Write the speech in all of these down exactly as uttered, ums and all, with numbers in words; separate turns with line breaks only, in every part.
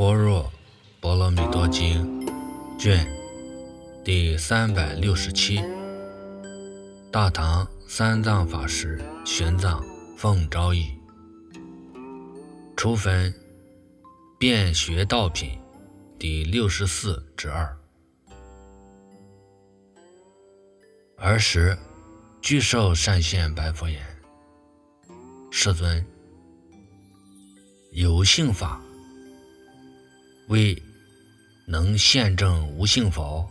般若波罗蜜多经卷第三百六十七，大唐三藏法师玄奘奉诏译，初分辩学道品第六十四之二。尔时具寿善现白佛言：世尊，有性法为能现证无性否？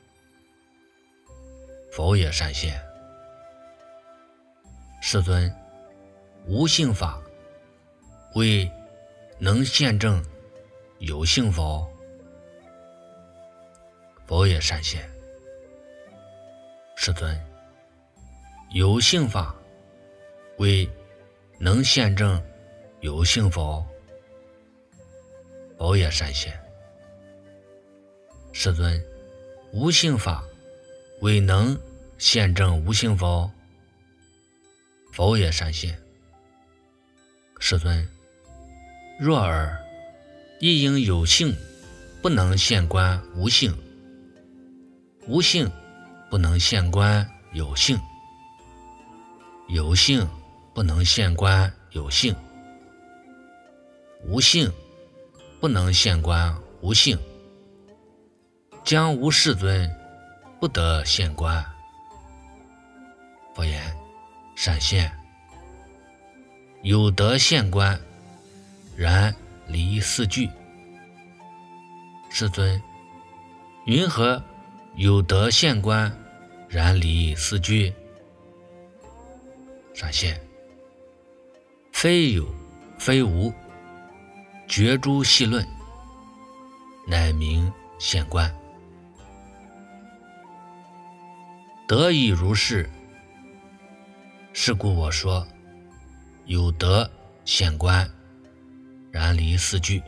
否也，善现。世尊，无性法为能现证有性否？否也，善现。世尊，有性法为能现证有性否？否也，善现。世尊，无性法为能现证无性否？否也，善现。世尊，若尔亦应有性不能现观无性，无性不能现观有性，有性不能现观有性，无性不能现观无性，将无世尊不得现观。佛言：善现。有得现观，然离四句。世尊，云何有得现观，然离四句？善现。非有非无，决诸细论，乃名现观。得以如是，是故我说有得现观，然离四句。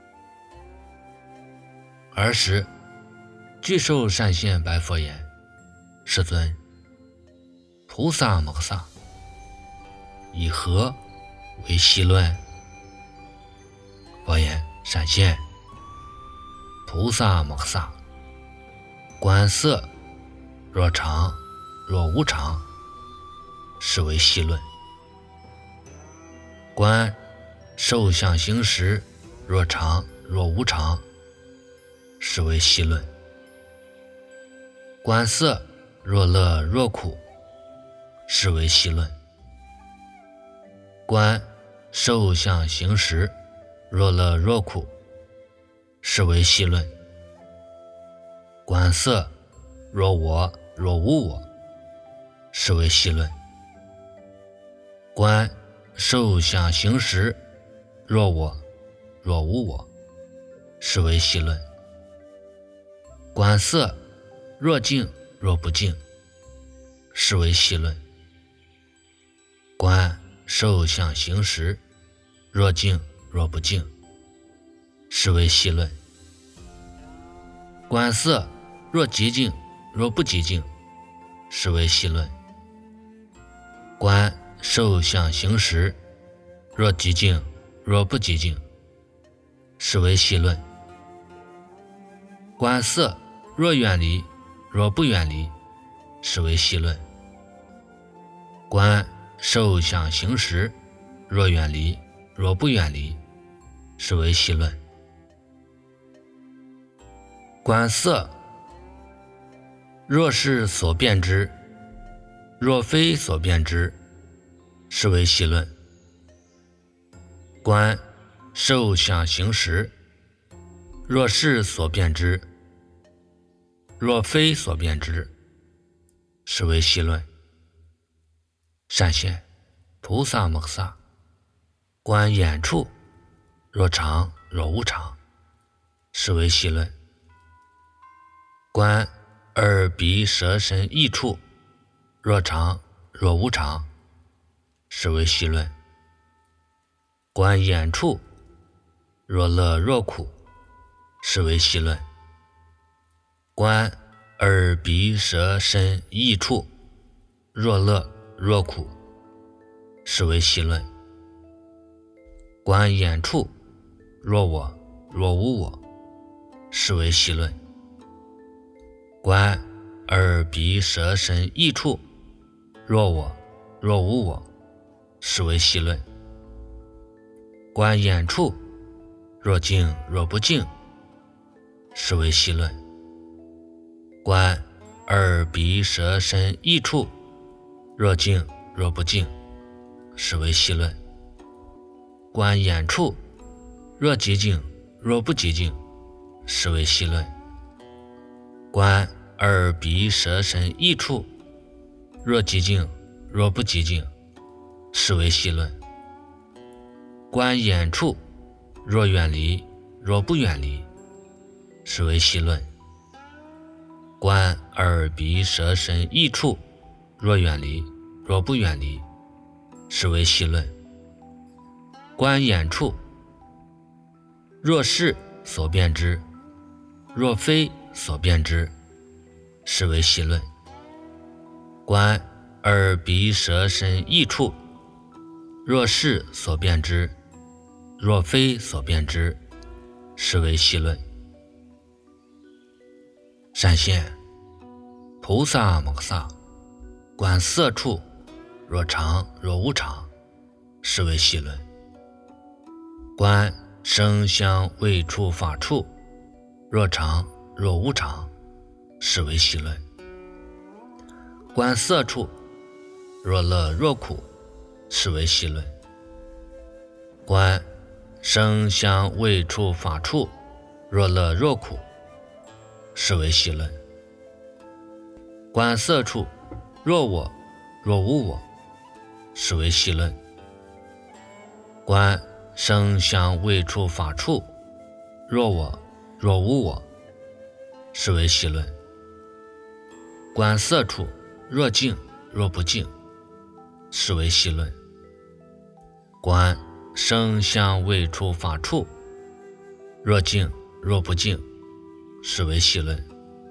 尔时具寿善现白佛言：世尊，菩萨摩萨以何为细论？佛言：善现。菩萨摩萨观色若常若无常，是为细论。观受想行识若常若无常，是为细论。观色若乐若苦，是为细论。观受想行识若乐若苦，是为细论。观色若我若无我，是为细论。观受想行识若我若无我，是为细论。观色若净若不净，是为细论。观受想行识若净若不净，是为细论。观色若极净若不极净，是为细论。观受想行识若极净若不极净，是为细论。观色若远离若不远离，是为细论。观受想行识若远离若不远离，是为细论。观色若是所辨之，若非所辨之，是为细论。观受想行识若是所辨之，若非所辨之，是为细论。善现。菩萨摩萨观眼处若常若无常，是为细论。观耳鼻舌身意处若常若无常，是为细论。观眼处若乐若苦，是为细论。观耳鼻舌身意处若乐若苦，是为细论。观眼处若我若无我，是为细论。观耳鼻舌身意处，若我若无我，是为细论。观眼处，若静若不静，是为细论。观耳鼻舌身意处，若静若不静，是为细论。观眼处，若极静若不极静，是为细论。观耳鼻舌身意处，若极静若不极静，是为细论。观眼处，若远离若不远离，是为细论。观耳鼻舌身意处，若远离若不远离，是为细论。观眼处，若是所辨之，若非所辨之，是为细论。观耳鼻舌身意处，若是所辨之，若非所辨之，是为细论。闪现菩萨摩萨，观色处，若常若无常，是为细论。观声香味触法处，若常若无常，是为细论。观色处，若乐若苦，是为细论。观声香味触法处，若乐若苦，是为细论。观色处，若我若无我，是为细论。观声香味触法处，若我若无我，是为细论。观色处，若静若不静，是为细论。观声香味触法处，若静若不静，是为细论。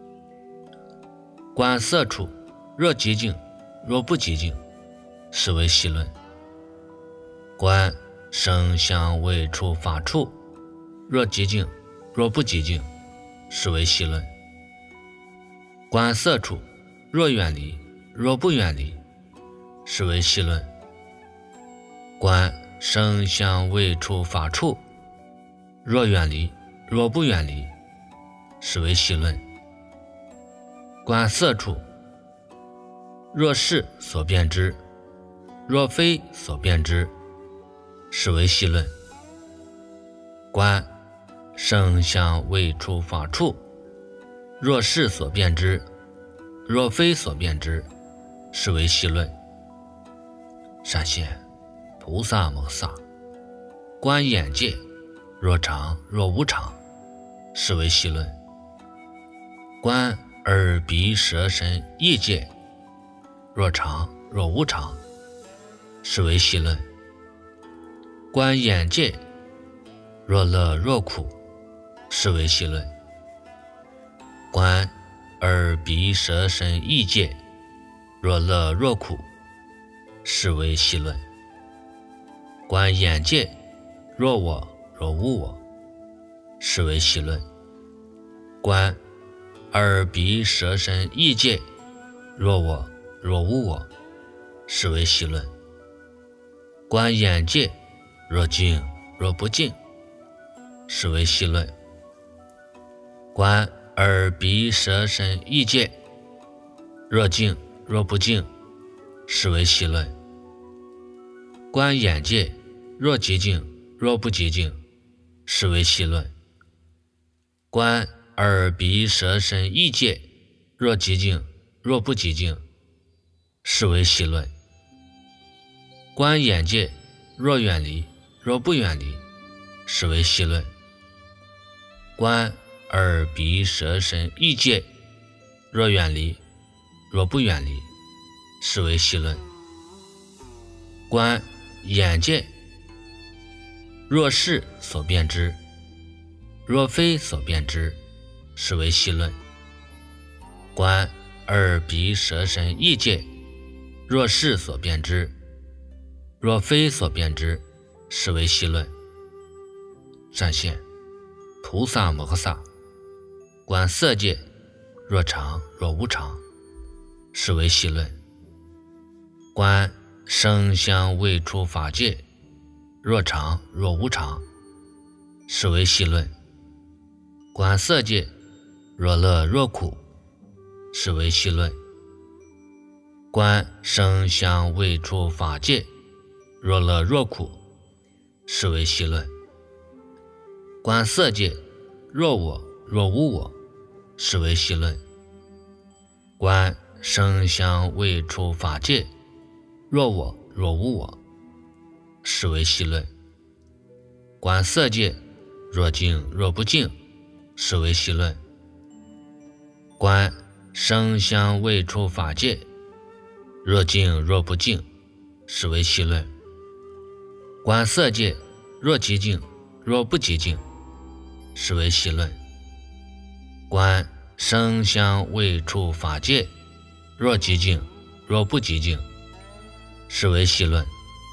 观色处，若极静若不极静，是为细论。观声香味触法处，若极静若不极静，是为细论。观色处，若远离若不远离，是为细论。观声香味触法处，若远离若不远离，是为细论。观色处，若是所辨之，若非所辨之，是为细论。观声香味触法处，若是所辨之，若非所辨之，是为细论。闪现菩萨摩萨，观眼界，若常若无常，是为细论。观耳鼻舌身意界，若常若无常，是为细论。观眼界，若乐若苦，是为细论。观耳鼻舌身意界，若乐若苦，是为细论。观眼界，若我若无我，是为细论。观耳鼻舌身意界，若我若无我，是为细论。观眼界，若静若不静，是为细论。观耳鼻舌身意界，若静若不静，是为细论。观眼界，若极静若不极静，是为细论。观耳鼻舌身意界，若极静若不极静，是为细论。观眼界，若远离若不远离，是为细论。观耳鼻舌身意界，若远离若不远离，是为细论。观眼界，若是所辨之，若非所辨之，是为细论。观耳鼻舌身意界，若是所辨之，若非所辨之，是为细论。闪现菩萨摩诃萨。观色界若常若无常，是为细论。观声香味触法界若常若无常，是为细论。观色界若乐若苦，是为细论。观声香味触法界若乐若苦，是为细论。观色界若我若无我，是为细论。观声香味触法界若我若无我，是为细论。观色界若净若不净，是为细论。观声香味触法界若净若不净，是为细论。观色界若极净若不极净，是为细论。观声香味触法界若极净若不极净，是为细论。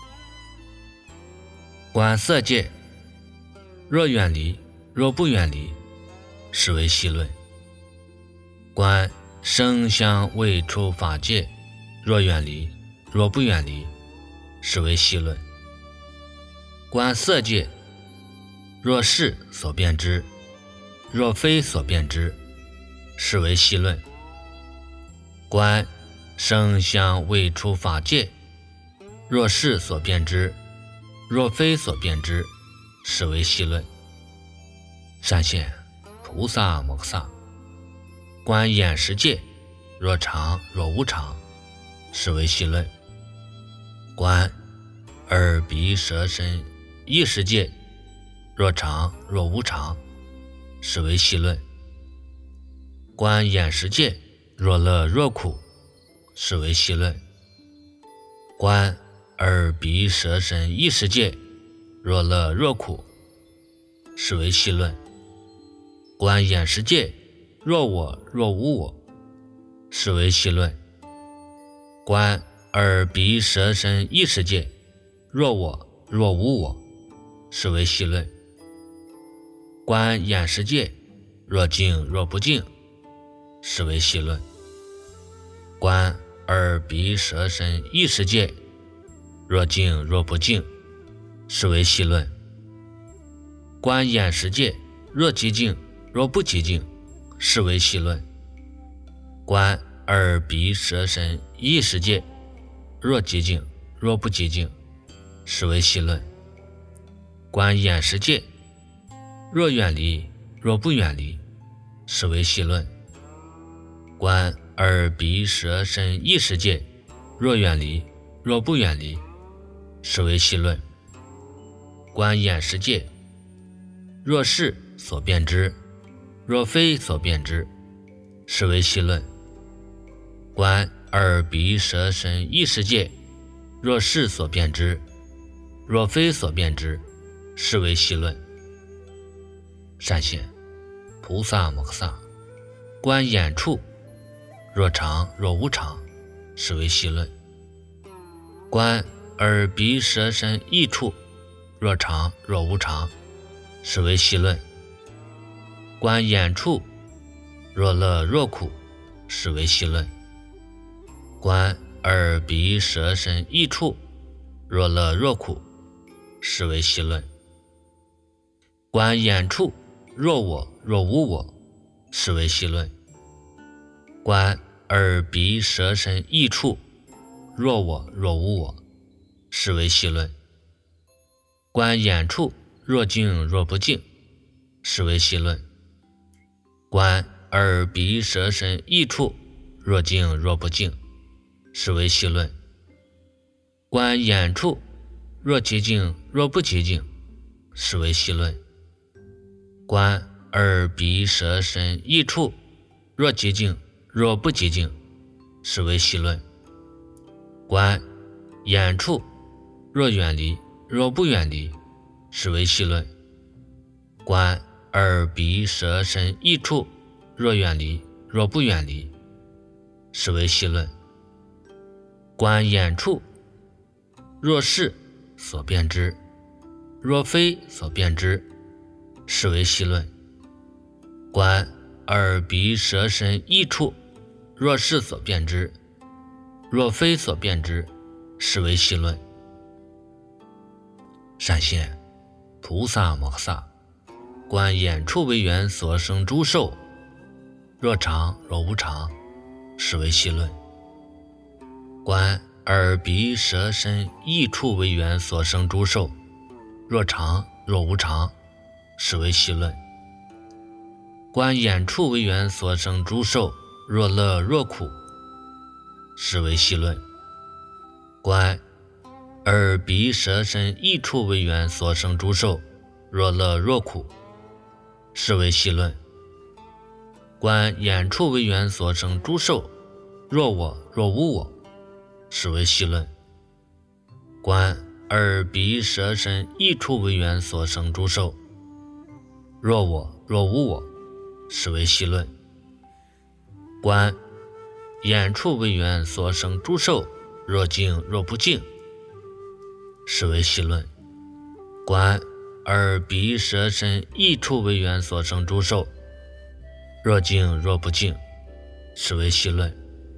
观色界若远离若不远离，是为细论。观声香味触法界若远离若不远离，是为细论。观色界若是所变之若非所变之，是为细论。观声香味触法界若是所变之若非所变之，是为细论。善现菩萨摩诃萨。观眼识界若常若无常，是为细论。观耳鼻舌身意识界若常若无常，是为细论。观眼识界若乐若苦，是为细论。观耳鼻舌身意识界若乐若苦，是为细论。观眼识界若我若无我，是为细论。观耳鼻舌身意识界若我若无我，是为细论。观眼识界若净若不净，是为细论。观耳鼻舌身意识界若净若不净，是为细论。观眼识界若极净若不极净，是为细论。观耳鼻舌身意识界若极净若不极净，是为细论。观眼识界若远离若不远离，是为细论。观耳鼻舌身意识界若远离若不远离，是为细论。观眼识界若是所变之若非所变之，是为细论。观耳鼻舌身意识界若是所变之若非所变之，是为细论。善现菩萨摩诃萨。观眼处若常若无常，是为细论。观耳鼻舌身意处若常若无常，是为细论。观眼处若乐若苦，是为细论。观耳鼻舌身意处若乐若苦，是为细论。观眼处若我若无我，是为细论。观耳鼻舌身意处若我若无我，是为细论。观眼处若净若不净，是为细论。观耳鼻舌身意处若净若不净，是为细论。观眼处若极净若不极净，是为细论。观耳鼻舌身意处若极净若不极净，是为细论。观眼处若远离若不远离，是为细论。观耳鼻舌身意处若远离若不远离，是为细论。观眼处若是所变之若非所变之，是为细论。 观耳鼻舌身意处，若是所辨之，若非所辨之，是为细论。善现菩萨摩诃萨，观眼处为缘所生诸受，若常若无常，是为细论。观耳鼻舌身意处为缘所生诸受，若常若无常，是为细论。观眼处为缘所生诸受，若乐若苦，是为细论。观耳鼻舌身意处为缘所生诸受，若乐若苦，是为细论。观眼处为缘所生诸受，若我若无我，是为细论。观耳鼻舌身意处为缘所生诸受，若我若无我，是为细论。观眼处为缘所生诸受，若净若不净，是为细论。观耳鼻舌身意处为缘所生诸受，若净若不净，是为细论。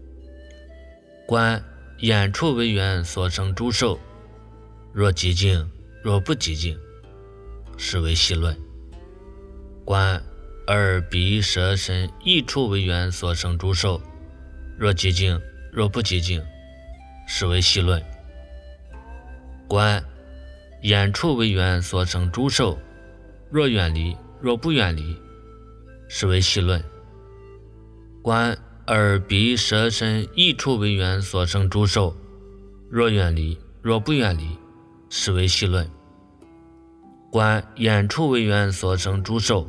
观眼处为缘所生诸受，若极净若不极净，是为细论。观耳鼻舌身意处为缘所生诸受，若极净若不极净，是为细论。观眼处为缘所生诸受，若远离若不远离，是为细论。观耳鼻舌身意处为缘所生诸受，若远离若不远离，是为细论。观眼处为缘所生诸受，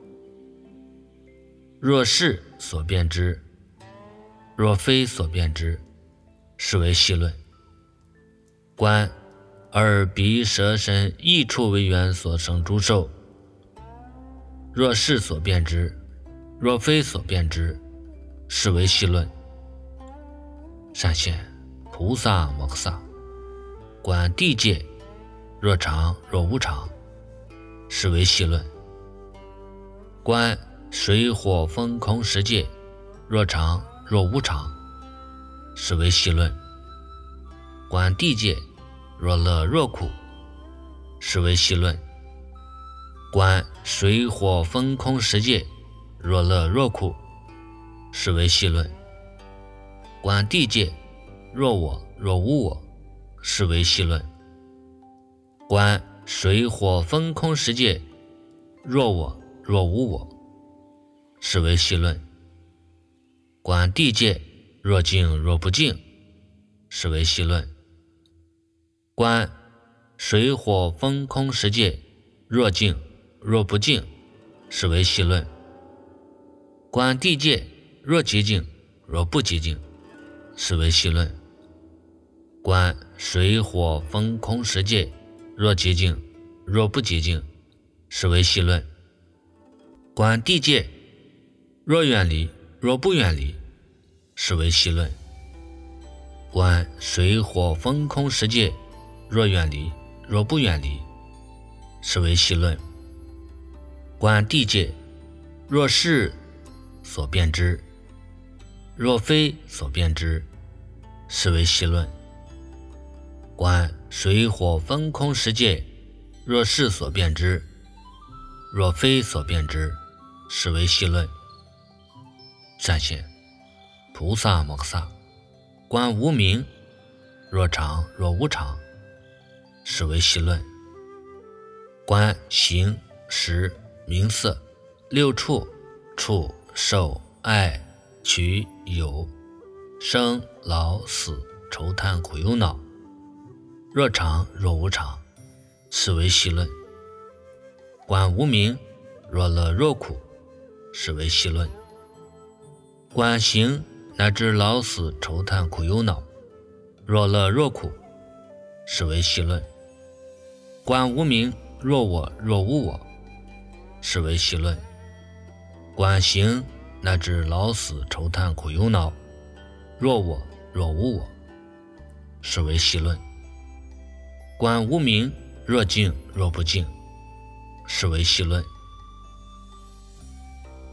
若是所辨之，若非所辨之，是为细论。观耳鼻舌身意处为缘所生诸受，若是所辨之，若非所辨之，是为细论。善现菩萨摩诃萨，观地界，若常若无常，是为细论。观水火风空十界，若常若无常，是为细论。观地界，若乐若苦，是为细论。观水火风空十界，若乐若苦，是为细论。观地界，若我若无我，是为细论。观水火风空十界，若我若无我，是为细论。观地界，若净若不净，是为细论。观水火风空十界，若净若不净，是为细论。观地界，若极净若不极净，是为细论。观水火风空十界，若极净若不极净，是为细论。观地界，若远离若不远离，是为细论。观水火风空十界，若远离若不远离，是为细论。观地界，若是所辨之，若非所辨之，是为细论。观水火风空十界，若是所辨之，若非所辨之，是为细论。善现菩萨摩诃萨，观无明，若常若无常，是为细论。观形识名色六处触受爱取有生老死愁叹苦忧恼，若常若无常，是为细论。观无明，若乐若苦，是为细论。观行乃至老死愁叹苦忧恼，若乐若苦，是为细论。观无明，若我若无我，是为细论。观行乃至老死愁叹苦忧恼，若我若无我，是为细论。观无明，若净若不净，是为细论。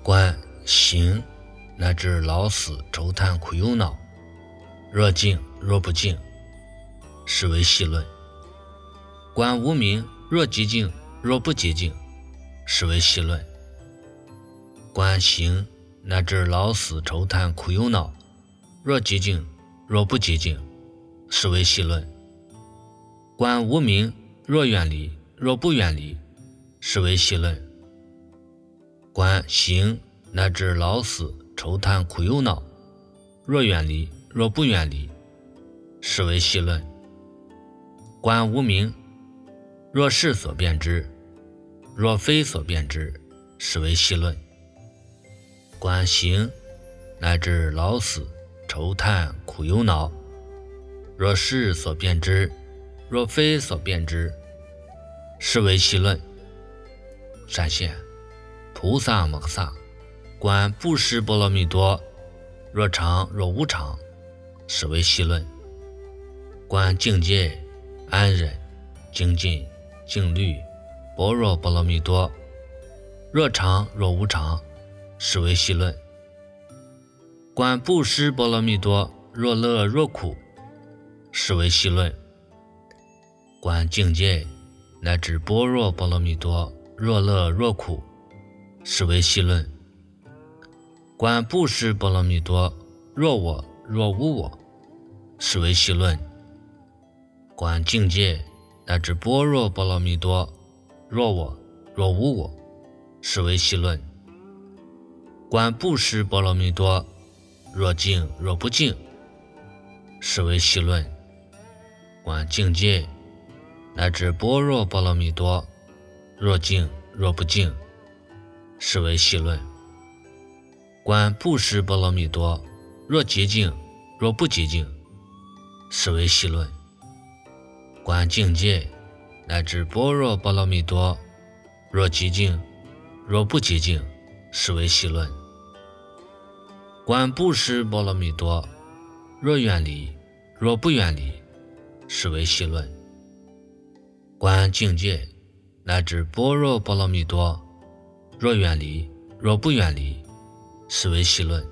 观行乃至老死愁叹苦忧恼，若静若不静，是为细论。观无明若极静若不极静，是为细论。观行乃至老死愁叹苦忧恼，若极静若不极静，是为细论。观无明若远离若不远离，是为细论。观行乃至老死愁叹苦忧恼，若远离若不远离，是为细论。观无明若是所变之，若非所变之，是为细论。观行乃至老死愁叹苦忧恼，若是所变之，若非所变之，是为细论。闪现菩萨摩诃萨观布施波罗蜜多，若常若无常，是为细论。观境界安忍精进静虑般若波罗蜜多，若常若无常，是为细论。观布施波罗蜜多，若乐若苦，是为细论。观境界乃至般若波罗蜜多，若乐若苦，是为细论。观布施波罗蜜多，若我若无我，是为细论。观境界乃至般若波罗蜜多，若我若无我，是为细论。观布施波罗蜜多，若静若不静，是为细论。观境界乃至般若波罗蜜多，若静若不静，是为细论。观布施波罗蜜多，若极静若不极静，是为细论。观境界乃至般若波罗蜜多，若极静若不极静，是为细论。观布施波罗蜜多，若远离若不远离，是为细论。观境界乃至般若波罗蜜多，若远离若不远离，是为细论。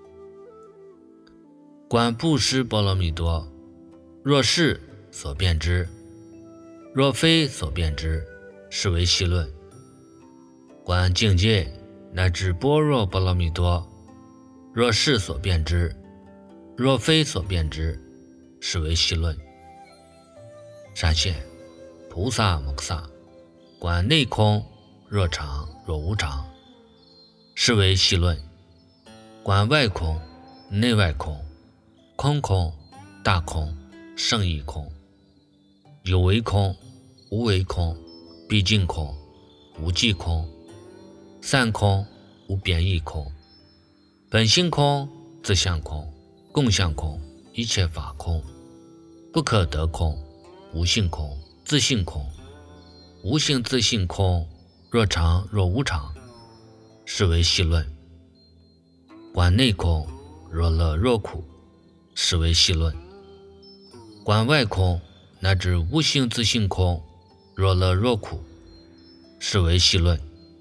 观布施波罗蜜多，若是所变之，若非所变之，是为细论。观境界乃至般若波罗蜜多，若是所变之，若非所变之，是为细论。闪现菩萨摩诃萨观内空，若常若无常，是为细论。观外空内外空，空空大空胜义空，有为空无为空，毕竟空无际空，散空无变异空，本性空自相空，共相空一切法空，不可得空无性空自性空，无性自性空，若常若无常，是为细论。观内空若乐若苦，是为细论。观外空乃至无性自性空，若乐若苦，是为细论。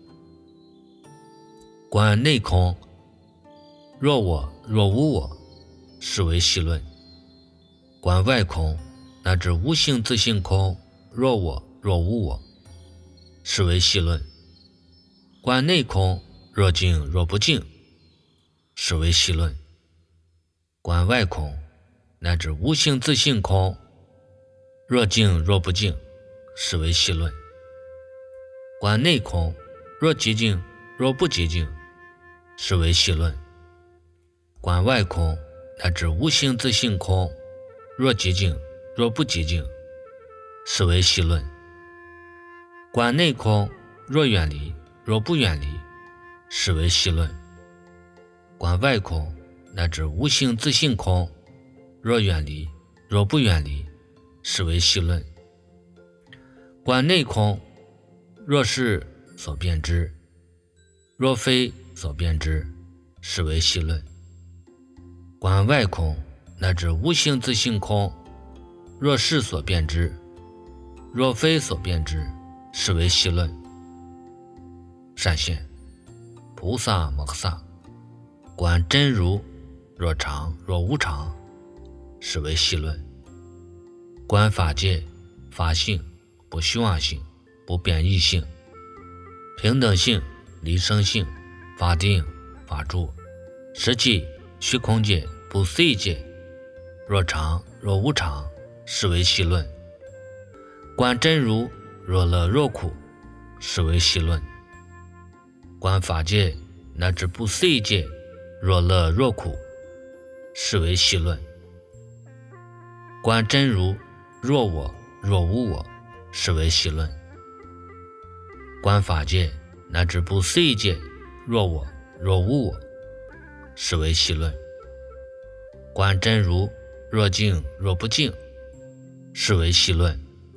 观内空若我若无我，是为细论。观外空乃至无性自性空，若我若无我，是为细论。观内空若静若不静，是为细论。观外空乃至无性自性空，若静若不静，是为细论。观内空若极静若不极静，是为细论。观外空乃至无性自性空，若极静若不极静，是为细论。观内空若远离若不远离，是为细论。观外空乃至无性自性空，若远离若不远离，是为细论。观内空若是所变之，若非所变之，是为细论。观外空乃至无性自性空，若是所变之，若非所变之，是为细论。善现菩萨摩诃萨。观真如若常若无常，是为戏论。观法界法性不虚妄性不变异性，平等性离生性法定法住，实际虚空界不随界，若常若无常，是为戏论。观真如若乐若苦，是为戏论。观法界乃至不随界若乐若苦，是为戏论。观真如若我若无我，是为戏论。观法界乃至不随界若我若无我，是为戏论。观真如若净若不净，是为戏论。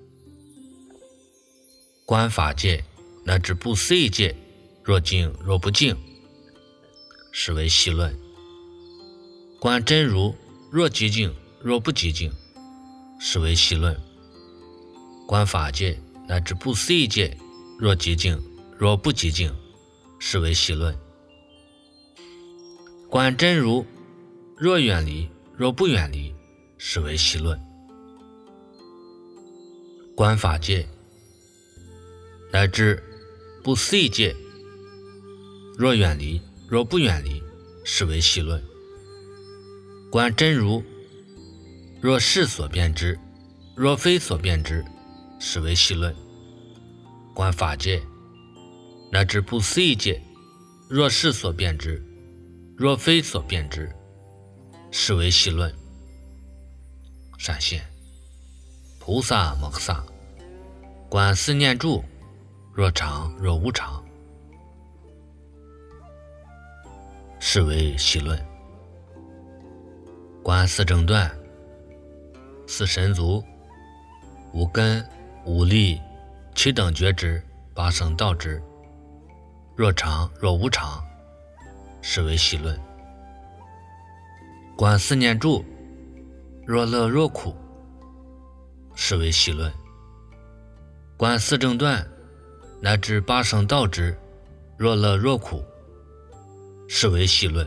观法界乃至不随界若净若不净，是为戏论。观真如若寂静若不寂静，是为戏论。观法界乃至不随界若寂静若不寂静，是为戏论。观真如若远离若不远离，是为戏论。观法界乃至不随界若远离若不远离，是为戏论。观真如若是所变之若非所变之，是为戏论。观法界乃至不随界若是所变之若非所变之，是为戏论。闪现菩萨摩诃萨。观四念住若常若无常，是为戏论。观四正断四神足五根五力七等觉知八圣道知，若常若无常，是为戏论。观四念住若乐若苦，是为戏论。观四正断乃至八圣道知若乐若苦，是为戏论。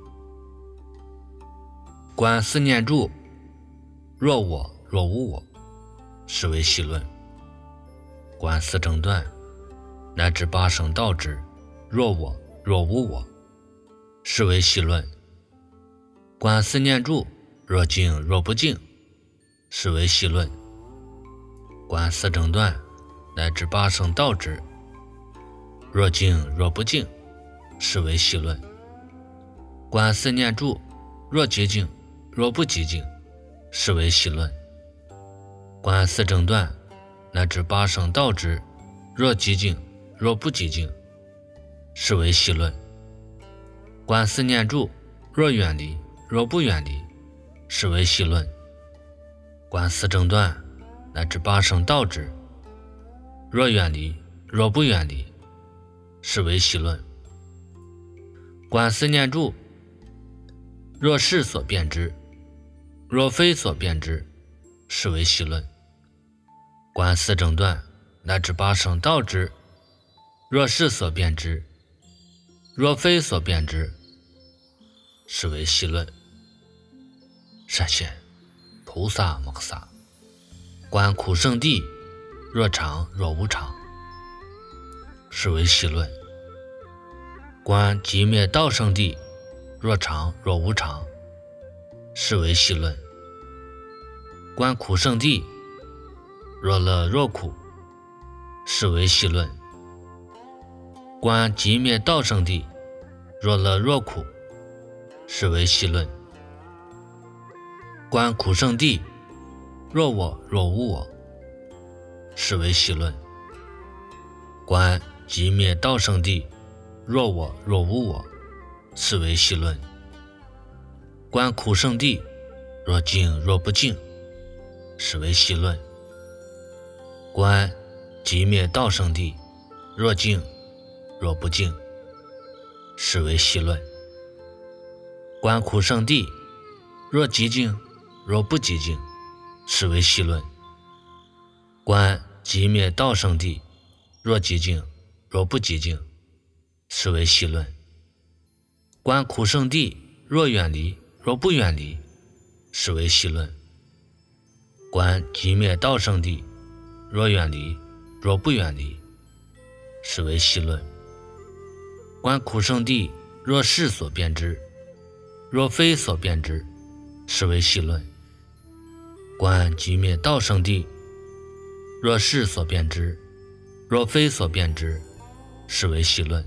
观四念住若我若无我，是为戏论。观四正断乃至八圣道知若我若无我，是为戏论。观四念住若净若不净，是为戏论。观四正断乃至八圣道知若净若不净，是为戏论。观四念住若寂静若不寂静，是为戏论。观四正断乃至八圣道知若寂静若不寂静，是为戏论。观四念住若远离若不远离，是为戏论。观四正断乃至八圣道知若远离若不远离，是为戏论。观四念住若是所变之若非所变之，是为戏论。观四正断乃至八圣道知若是所变之若非所变之，是为戏论。闪现菩萨摩诃萨。观苦圣地若常若无常，是为戏论。观寂灭道圣地若常若无常，是为戏论。观苦圣地若乐若苦，是为戏论。观寂灭道圣地若乐若苦，是为戏论。观苦圣地若我若无我，是为戏论。观寂灭道圣地若我若无我，是为戏论。观苦圣地若净若不净，是为戏论。观寂灭道圣地若净若不净，是为戏论。观苦圣地若寂静若不寂静，是为戏论。观寂灭道圣地若寂静若不寂静，是为戏论。 观苦圣地，若远离，若不远离，是为细论。观寂灭道圣地，若远离，若不远离，是为细论。观苦圣地，若是所变之，若非所变之，是为细论。观寂灭道圣地，若是所变之，若非所变之，是为细论。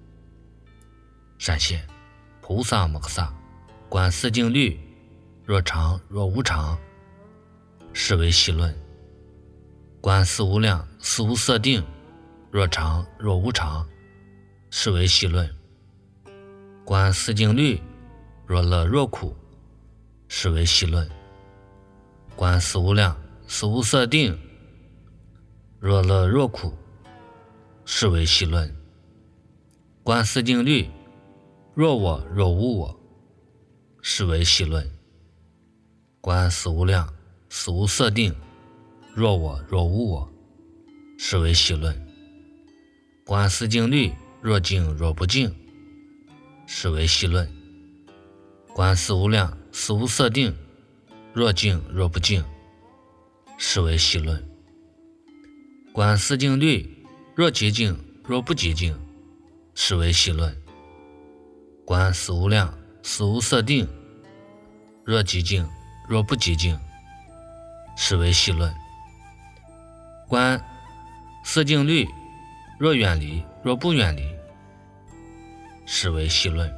闪现菩萨摩诃萨，观四境律，若常若无常，是为细论。观四无量四无色定，若常若无常，是为细论。观四境律，若乐若苦，是为细论。观四无量四无色定，若乐若苦，是为细论。观四境律，若我若无我，是为细论。观四无量四无色定，若我若无我，是为细论。观四境律，若净若不净，是为细论。观四无量四无色定，若净若不净，是为细论。观四境律，若极净若不极净，是为细论。观四无量四无色定，若极净若不极净，是为细论。观四境律，若远离若不远离，是为细论。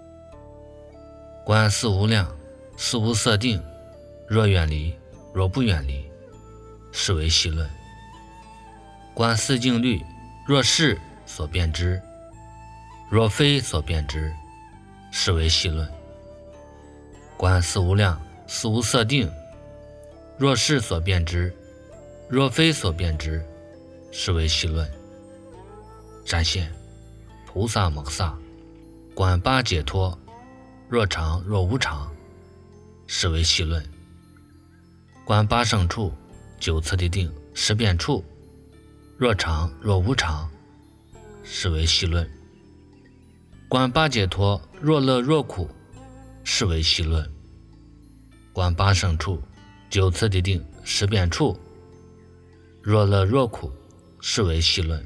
观四无量四无色定，若远离若不远离，是为细论。观四境律，若是所变之，若非所变之，是为细论。观四无量四无色定，若是所变之，若非所变之，是为细论。闪现菩萨摩诃萨，观八解脱，若常若无常，是为细论。观八胜处，九次第定，十变处，若常若无常，是为细论。观八解脱，若乐若苦，是为细论。观八胜处，九次第定，十变处，若乐若苦，是为细论。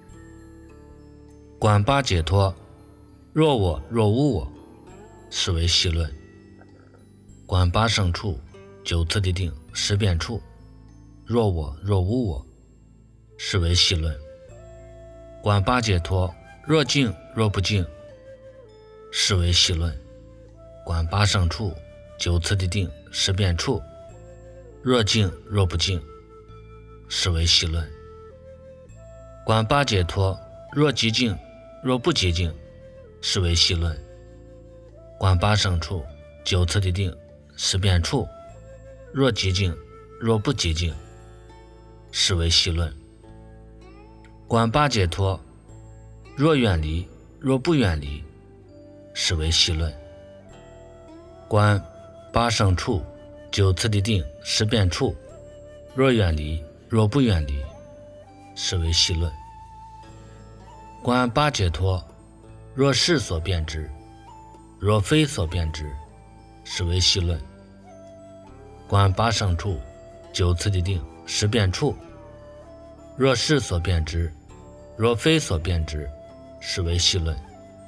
观八解脱，若我若无我，是为细论。观八胜处，九次第定，十变处，若我若无我，是为细论。观八解脱，若净若不净，是为细论。观八胜处，九次第定，十变处，若净若不净，是为细论。观八解脱，若极净若不极净，是为细论。观八胜处，九次第定，十变处，若极净若不极净，是为细论。观八解脱，若远离若不远离，是为细论。观八胜处，九次第定，十变处，若远离若不远离，是为细论。观八解脱，若是所变之，若非所变之，是为细论。观八胜处，九次第定，十变处，若是所变之，若非所变之，是为细论。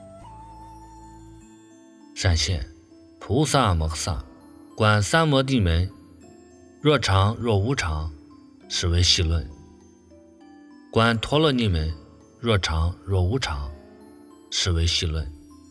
闪现菩萨摩诃萨，观三摩地门，若常若无常，是为细论。观陀罗尼门，若常若无常，是为细论。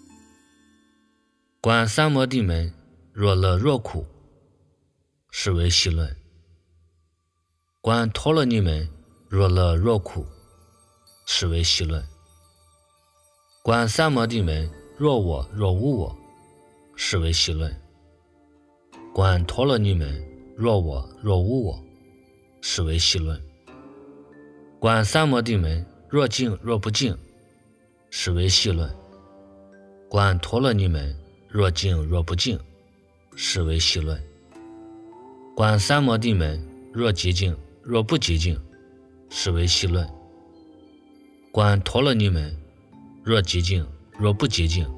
观三摩地门，若乐若苦，是为细论。观陀罗尼门，若乐若苦，是为细论。观三摩地门，若我若无我，是为细论。观陀罗尼门，若我若无我，是为细论。观三摩地门，若净若不净，是为细论。观陀罗尼门，若净若不净，是为细论。观三摩地门，若极净若不极净，是为细论。观陀罗尼门，若极净若不极净，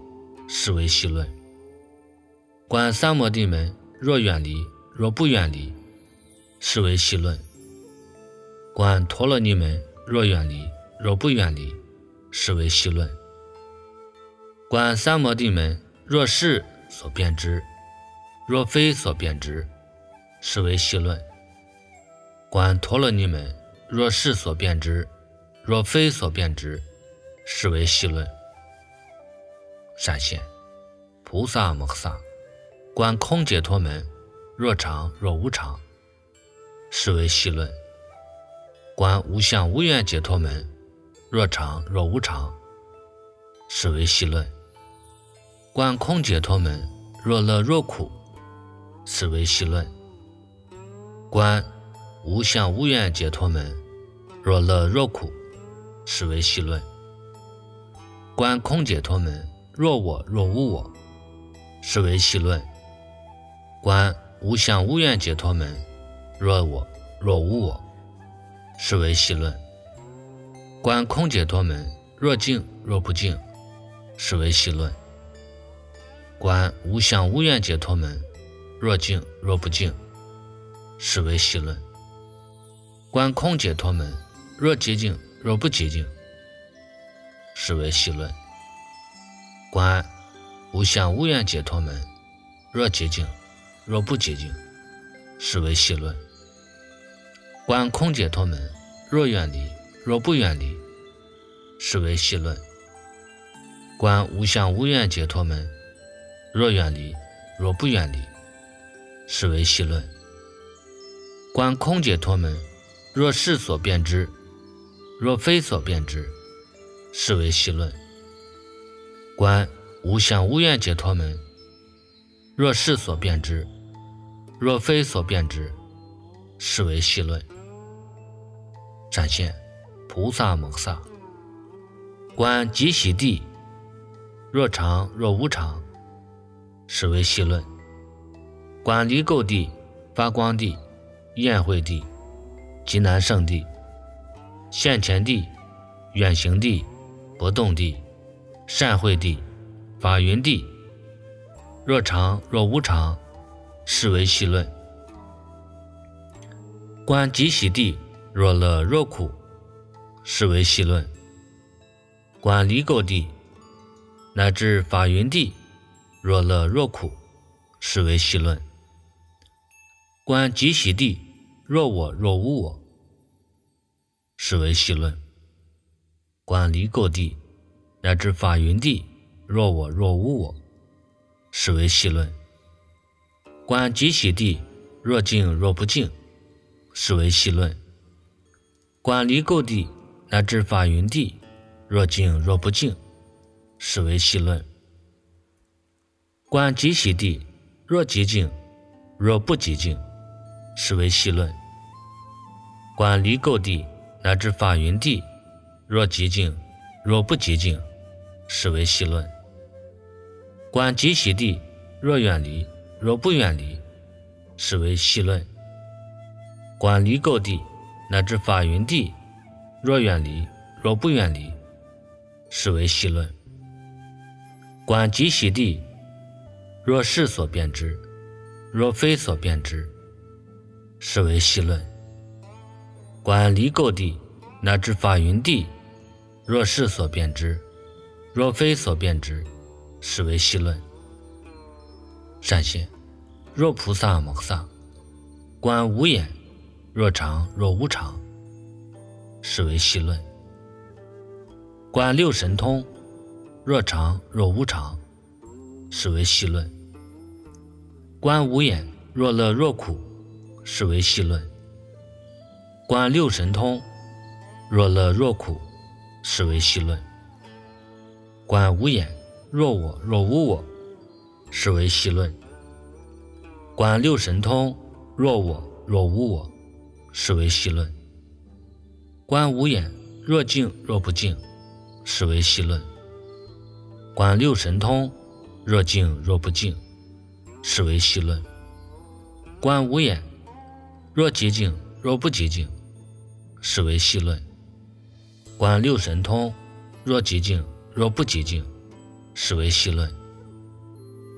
是为细论。观三摩地门，若远离，若不远离，是为细论。观陀罗尼门，若远离，若不远离，是为细论。观三摩地门，若是所变之，若非所变之，是为细论。观陀罗尼门，若是所变之，若非所变之，是为细论。闪现菩萨摩诃萨。观空解脱门，若常若无常，是为细论。观无相无愿解脱门，若常若无常，是为细论。观空解脱门，若乐若苦，是为细论。观无相无愿解脱门，若乐若苦，是为细论。观空解脱门，若我若无我，是为细论。观无相无愿解脱门，若我若无我，是为细论。观空解脱门，若净若不净，是为细论。观无相无愿解脱门，若净若不净，是为细论。观空解脱门，若极净若不极净，是为细论。观无相无愿解脱门，若极净若不极净，是为细论。观空解脱门，若远离若不远离，是为细论。观无相无愿解脱门，若远离若不远离，是为细论。观空解脱门，若是所变之，若非所变之，是为细论。观无相无愿解脱门，若是所变之，若非所变之，是为细论。展现菩萨摩诃萨。观极喜地，若常若无常，是为细论。观离垢地、发光地、焰慧地、极难胜地、现前地、远行地、不动地、善慧地、法云地，若常若无常，是为细论。观极喜地，若乐若苦，是为细论。观离垢地乃至法云地，若乐若苦，是为细论。观极喜地，若我若无我，是为细论。观离垢地乃至法云地，若我若无我，是为细论。观极喜地，若净若不净，是为细论。观离垢地乃至法云地，若净若不净，是为细论。观极喜地，若极净若不极净，是为细论。观离垢地乃至法云地，若极净若不极净，是为细论。观极喜地，若远离若不远离，是为细论。观离垢地乃至法云地，若远离若不远离，是为细论。观极喜地，若是所变之，若非所变之，是为细论。观离垢地乃至法云地，若是所变之，若非所变之，是为细论。善现若菩萨摩诃萨。观无眼，若常若无常，是为细论。观六神通，若常若无常，是为细论。观无眼，若乐若苦，是为细论。观六神通，若乐若苦，是为细论。观无眼，若我若无我，是为细论。观六神通，若我若无我，是为细论。观无眼，若净若不净，是为细论。观六神通，若净若不净，是为细论。观无眼，若极净若不极净，是为细论。观六神通，若极净若不极净，是为细论。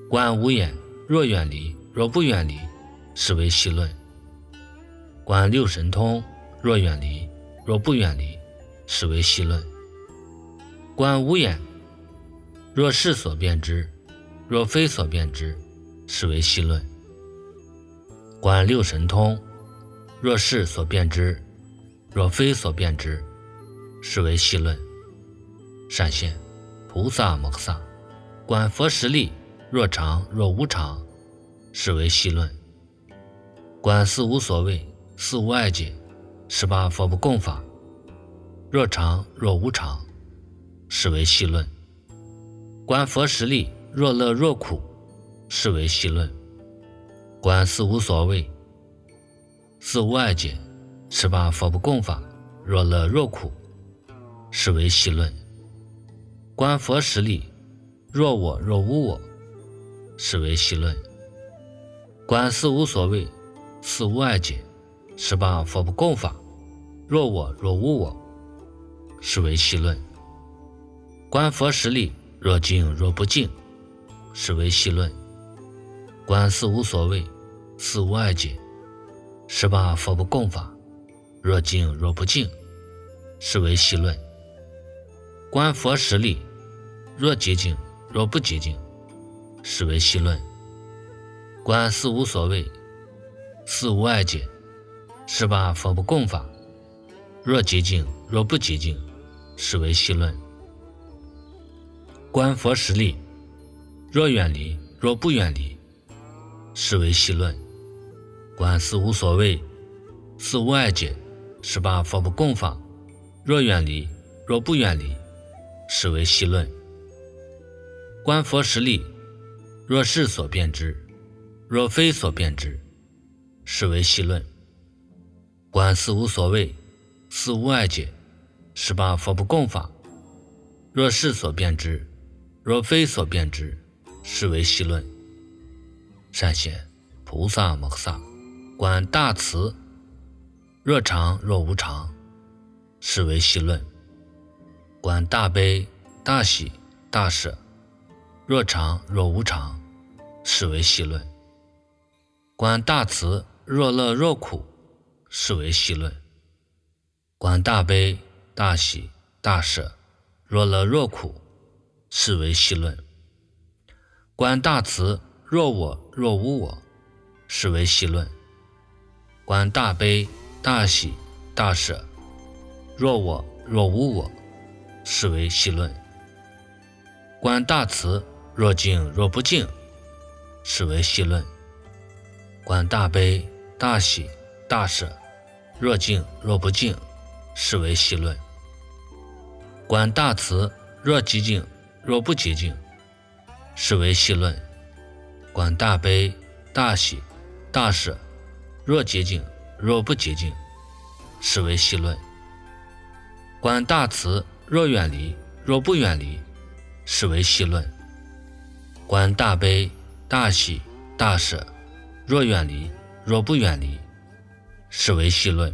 观无眼，若远离，若不远离，是为细论。观六神通，若远离，若不远离，是为细论。观无眼，若是所辨之，若非所辨之，是为细论。观六神通，若是所辨之，若非所辨之，是为细论。善现菩萨摩诃萨。观佛实力，若常若无常，是为细论。观四无所谓，四无碍解，十八佛不共法，若常若无常，是为细论。观佛实力，若乐若苦，是为细论。观四无所谓，四无碍解，十八佛不共法，若乐若苦，是为细论。观佛实力，若我若无我，是为细论。观四无所谓，四无碍解，十八佛不共法，若我若无我，是为细论。观佛实力，若净若不净，是为细论。观四无所谓，四无碍解，十八佛不共法，若净若不净，是为细论。观佛实力，若极净若不极净，是为细论。观四无所谓，四无碍解，十八佛不共法，若极净若不极净，是为细论。观佛实力，若远离若不远离，是为细论。观四无所谓，四无碍解，十八佛不共法，若远离若不远离，是为细论。观佛实力，若是所辨之，若非所辨之，是为细论。观四无所谓，四无碍解，十八佛不共法，若是所辨之，若非所辨之，是为细论。善现菩萨摩诃萨。观大慈，若常若无常，是为细论。观大悲大喜大舍，若常若无常，是为细论。观大慈，若乐若苦，是为细论。观大悲大喜大舍，若乐若苦，是为细论。观大慈，若我若无我，是为细论。观大悲大喜大舍，若我若无我，是为细论。观大慈，若净若不净，是为细论。观大悲大喜大舍，若净若不净，是为细论。观大慈，若极净若不极净，是为细论。观大悲大喜大舍，若极净若不极净，是为细论。观大慈，若远离若不远离，是为细论。观大悲大喜大舍，若远离若不远离，是为细论。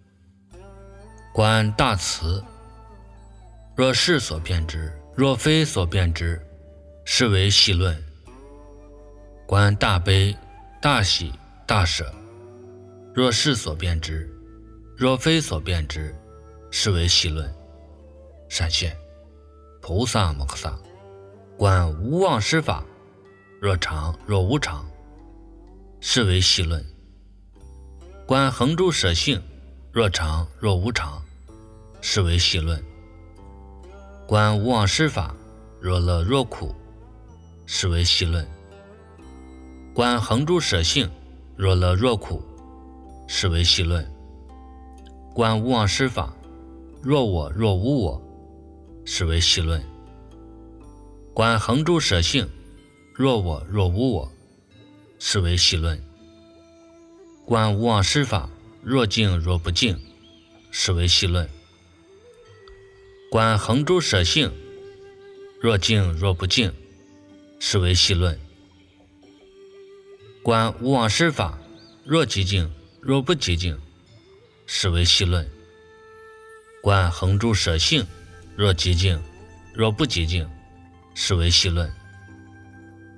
观大慈，若是所辨之，若非所辨之，是为细论。观大悲大喜大舍，若是所辨之，若非所辨之，是为细论。善现菩萨摩诃萨。观无妄施法，若常若无常，是为细论。观恒诸舍性，若常若无常，是为细论。观无妄施法，若乐若苦，是为细论。观恒诸舍性，若乐若苦，是为细论。观无妄施法，若我若无我，是为细论。观恒诸舍性，若我若无我，是为细论。观无妄施法，若净若不净，是为细论。观恒诸舍性，若净若不净，是为细论。观无妄施法，若极净若不极净，是为细论。观恒诸舍性，若极净若不极净，是为细论。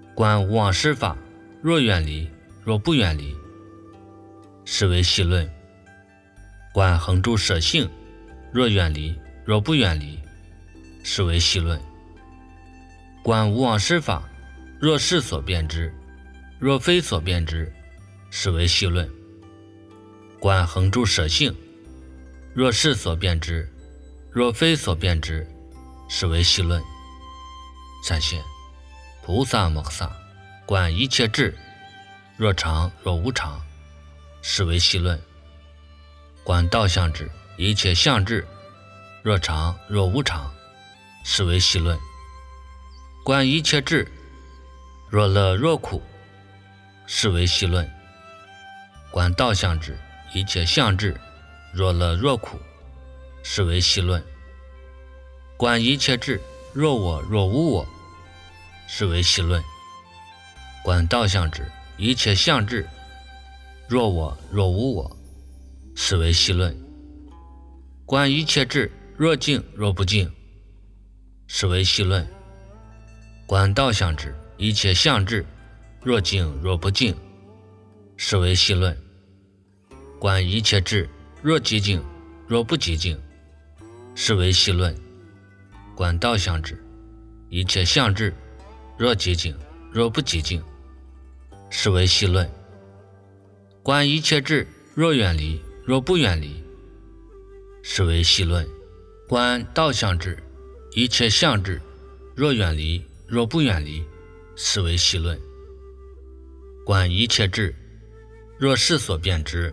观无妄施法，若远离，若不远离，是为细论；观恒住舍性，若远离，若不远离，是为细论；观无妄施法，若是所变之，若非所变之，是为细论；观恒住舍性，若是所变之，若非所变之，是为细论。善现菩萨摩诃萨观一切智，若常若无常，是为细论；观道相智，一切相智，若常若无常，是为细论；观一切智，若乐若苦，是为细论；观道相智，一切相智，若乐若苦，是为细论；观一切智，若我若无我，是为细论；观道相智，一切相智，若我若无我，是为细论；观一切智，若净若不净，是为细论；观道相智，一切相智，若净若不净，是为细论；观一切智，若极净若不极净，是为细论；观道相智，一切相智，若极净若不极净，是为细论；观一切智，若远离若不远离，是为细论；观道相智，一切相智，若远离若不远离，是为细论；观一切智，若是所变之，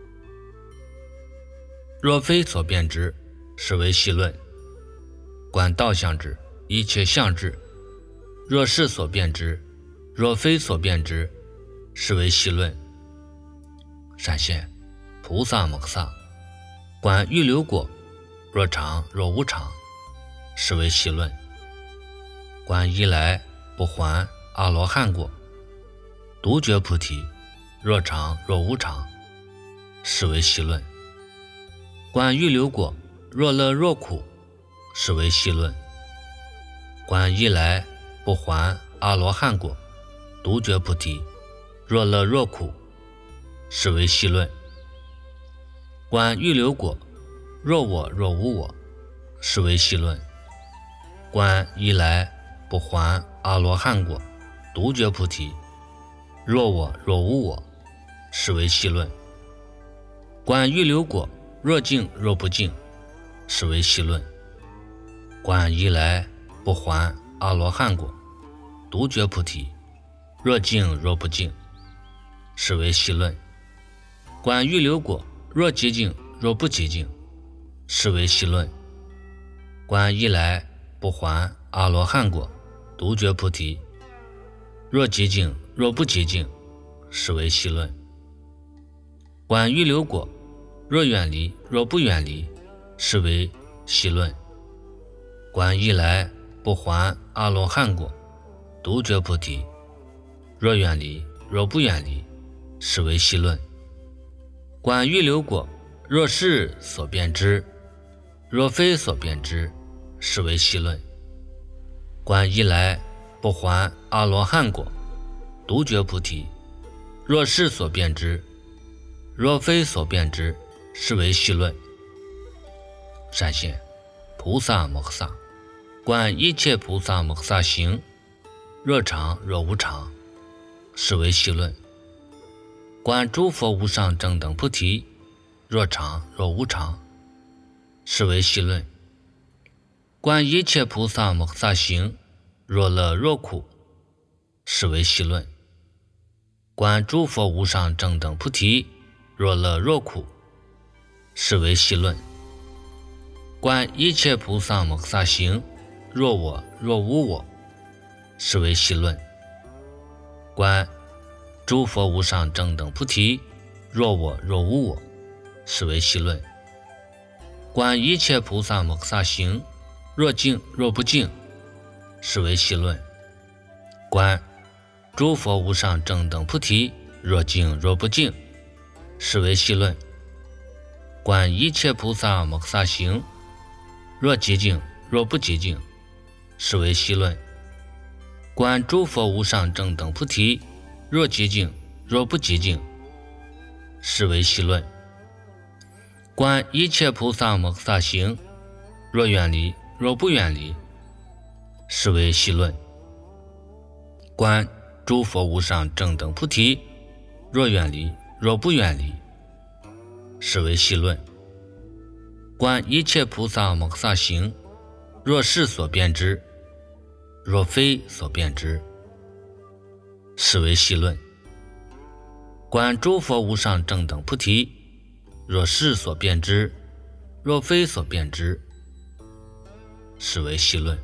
若非所变之，是为细论；观道相智，一切相智，若是所变之，若非所变之，是为细论。善现菩萨摩诃萨观预流果，若常若无常，是为细论；观一来不还阿罗汉果，独觉菩提，若常若无常，是为细论；观预流果，若乐若苦，是为细论；观一来不还阿罗汉果，独觉菩提，若乐若苦，是为细论；观预流果，若我若无我，是为细论；观一来不还阿罗汉果，独觉菩提，若我若无我，是为细论；观预流果，若净若不净，是为细论；观一来不还阿罗汉果，独觉菩提，若净若不净，是为细论；观预流果，若极净若不极净，是为细论；观一来不还阿罗汉果，独觉菩提，若极净若不极净，是为细论；观预流果，若远离若不远离，是为细论；观一来不还阿罗汉果，独觉菩提，若远离若不远离，是为细论；观预流果，若是所变之，若非所变之，是为细论；观一来不还阿罗汉果，独觉菩提，若是所变之，若非所变之，是为细论。善现菩萨摩诃萨观一切菩萨摩诃萨行，若常若无常，是为细论；观诸佛无上正等菩提，若常若无常，是为细论；观一切菩萨摩诃萨行，若乐若苦，是为细论；观诸佛无上正等菩提，若乐若苦，是为细论；观一切菩萨摩诃萨行，若我若无我，是为细论；观诸佛无上正等菩提，若我若无我，是为细论；观一切菩萨摩诃萨行，若净若不净，是为细论；观诸佛无上正等菩提，若净若不净，是为细论；观一切菩萨摩诃萨行，若极净若不极净，是为细论； 观诸佛无上正等菩提，若寂静，若不寂静，是为习论。观一切菩萨摩诃萨行，若远离，若不远离，是为习论。观诸佛无上正等菩提，若远离，若不远离，是为习论。观一切菩萨摩诃萨行，若是所变之，若非所变之，是为习论。观诸佛无上正等菩提，若是所变之，若非所变之，是为习论。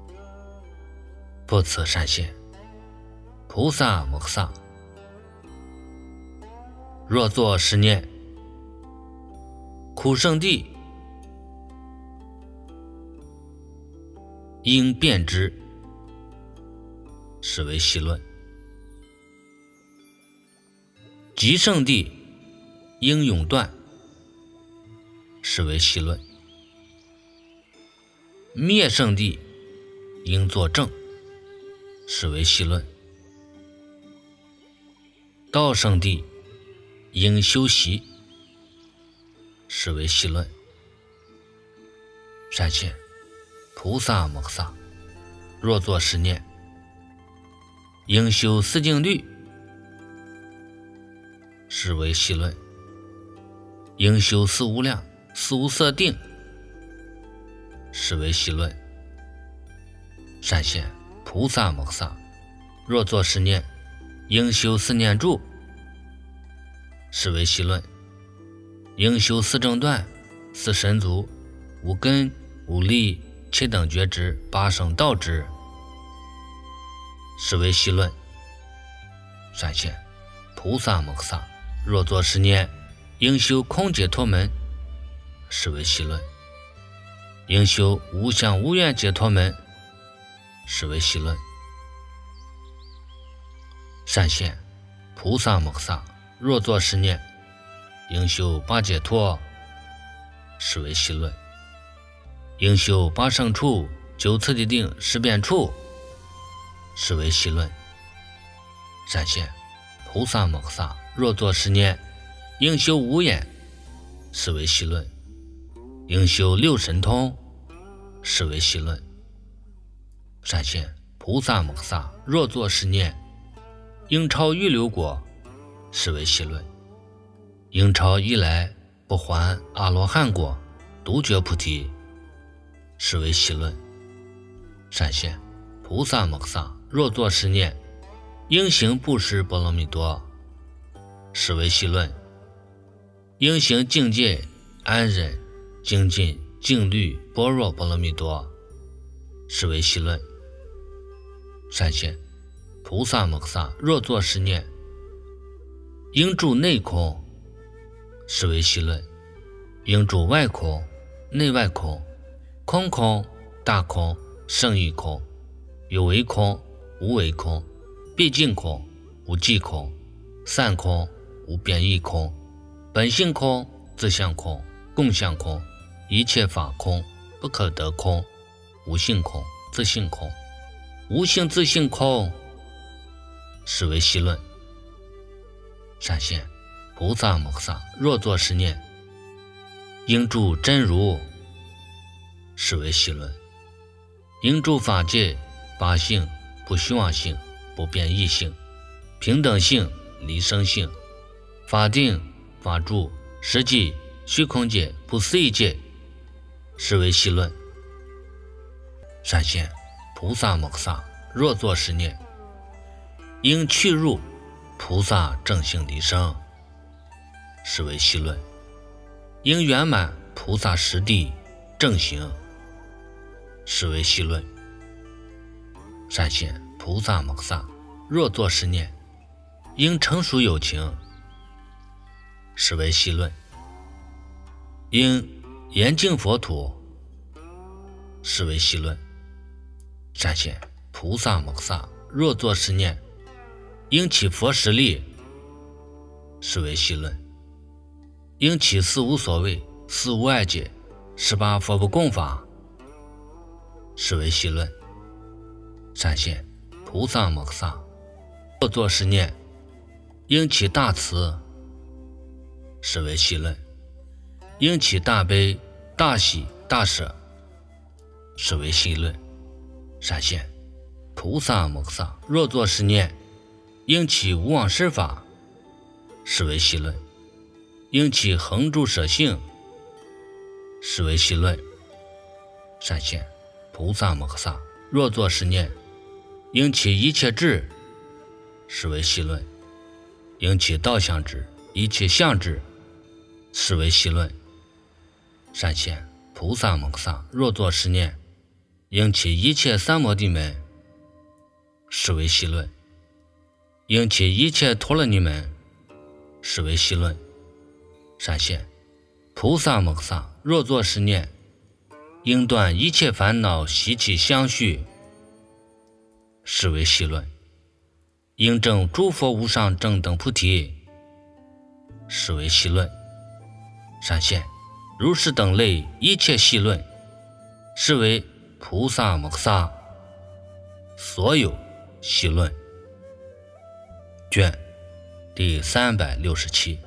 不辞善现菩萨摩诃萨，若作是念：苦圣地，应变之，是为习论。极圣地，应永断，是为习论。灭圣地，应作正，是为习论。道圣地，应修习，是为习论。善现菩萨摩诃萨，若作是念：应修四静虑，是为习论。应修四无量、四无色定，是为习论。善现菩萨摩诃萨，若作是念：应修四念住，是为习论。应修四正断、四神足、五根、五力、七等觉知、八圣道之，是为习论。善现菩萨摩诃萨，若作是念：应修空解脱门，是为习论。应修无相无愿解脱门，是为习论。善现菩萨摩诃萨，若作是念：应修八解脱，是为习论。应修八圣处、九次第定、十变处，是为习论。善现菩萨摩诃萨，若作是念：应修无眼，是为习论。应修六神通，是为习论。善现菩萨摩诃萨，若作是念：应超预流果，是为习论。应超一来不还阿罗汉果，独觉菩提，是为习论。善现菩萨摩诃萨，若作是念：应行布施波罗蜜多，是为习论。应行境界安忍精进静虑般若波罗蜜多，是为习论。善现菩萨摩诃萨，若作是念：应住内空，是为习论。应住外空、内外空、空空、大空、胜义空、有为空、无为空、毕竟空、无际空、散空、无变异空、本性空、自相空、共相空、一切法空、不可得空、无性空、自性空、无性自性空，是为习论。善现菩萨摩诃萨，若作是念：应住真如，是为习论。应住法界八性、不虚妄性、不变异性、平等性、离生性、法定、法住、实际、虚空界、不思议界，是为习论。善现菩萨摩诃萨，若作是念：应去入菩萨正性离生，是为习论。应圆满菩萨实地正行，是为习论。善现菩萨摩诃萨，若作是念：应成熟有情，是为习论。应严净佛土，是为习论。善现菩萨摩诃萨，若作是念：应起佛实力，是为习论。应起四无所谓、四无碍解、十八佛不共法，是为习论。善现菩萨摩诃萨。若作是念，应起大慈，是为细论；应起大悲、大喜、大舍，是为细论。闪现菩萨摩诃萨。若作是念，应起无妄施法，是为细论；应起恒住舍性，是为细论。闪现菩萨摩诃萨。若作是念，应起一切智，是为细论；应起道相智、一切相智，是为细论。闪现菩萨摩诃萨。若作是念，应起一切三摩地门，是为细论；应起一切陀罗尼门，是为细论。闪现菩萨摩诃萨。若作是念，应断一切烦恼习气相续，是为细论；应证诸佛无上正等菩提，是为细论。闪现如是等类一切细论，是为菩萨摩诃萨所有细论。卷第三百六十七。